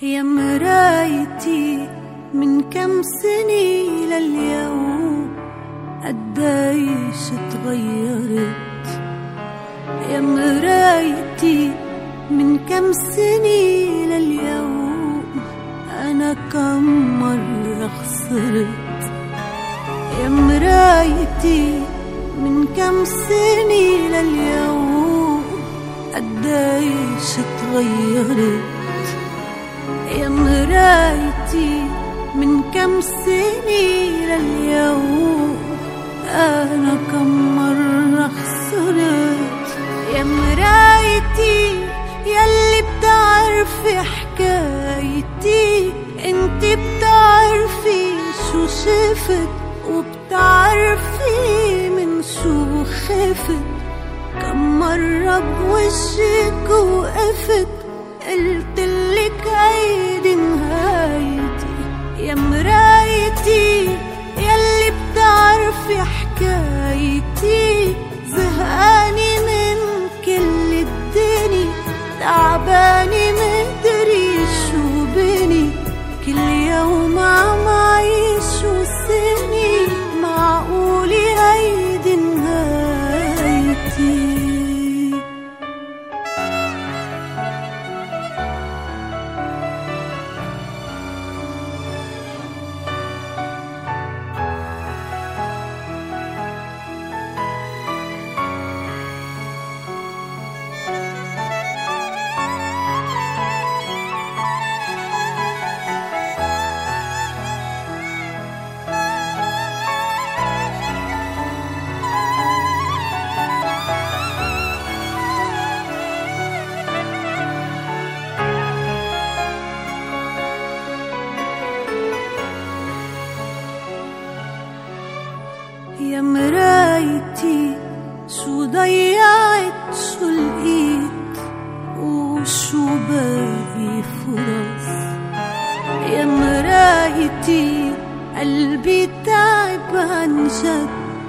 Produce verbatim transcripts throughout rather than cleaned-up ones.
يا مرايتي من كم سنة لليوم قديش اتغيرت. يا مرايتي من كم سنة لليوم أنا كم مرة خسرت. يا مرايتي من كم سنة لليوم قديش اتغيرت. يا مرايتي من كم سنة لليوم أنا كم مرة خسرت. يا مرايتي يلي بتعرفي حكايتي، انت بتعرفي شو شفت وبتعرفي من شو خفت. كم مرة بوجهك وقفت قلتلك هيدي نهايتي. يا مرايتي يلي بتعرفي حكايتي، زهقاني من كل الدنيا، تعباني مدري شو بني. كل يوم عم عيش وسني، معقولي هيدي نهايتي. يا مرايتي شو ضيعت شو لقيت وشو باقي فرص. يا مرايتي قلبي تعب عن جد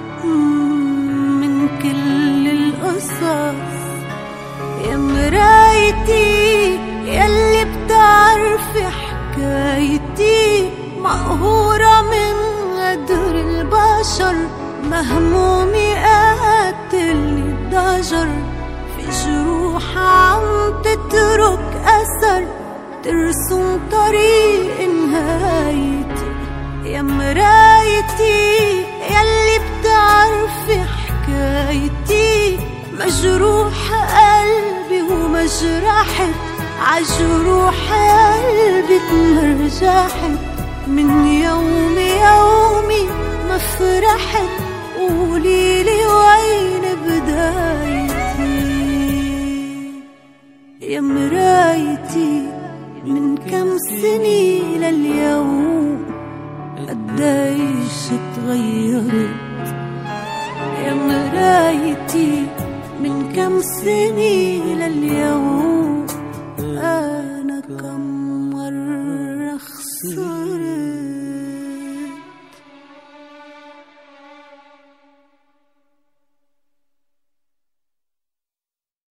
من كل القصص. يا مرايتي يلي بتعرفي حكايتي، مقهورة من قدر البشر، مهمومي قاتلني الضجر. في جروح عم تترك أثر، ترسم طريق نهايتي. يا مرايتي يلي بتعرفي حكايتي، مجروح قلبي ومجرحت، عجروح قلبي تمرجحت. من يومي يومي ما فرحت، قوليلي وين بدايتي. يا مرايتي من كم سنة لليوم قديش اتغيرت. يا مرايتي من كم سنة لليوم أنا كم مرة خسرت.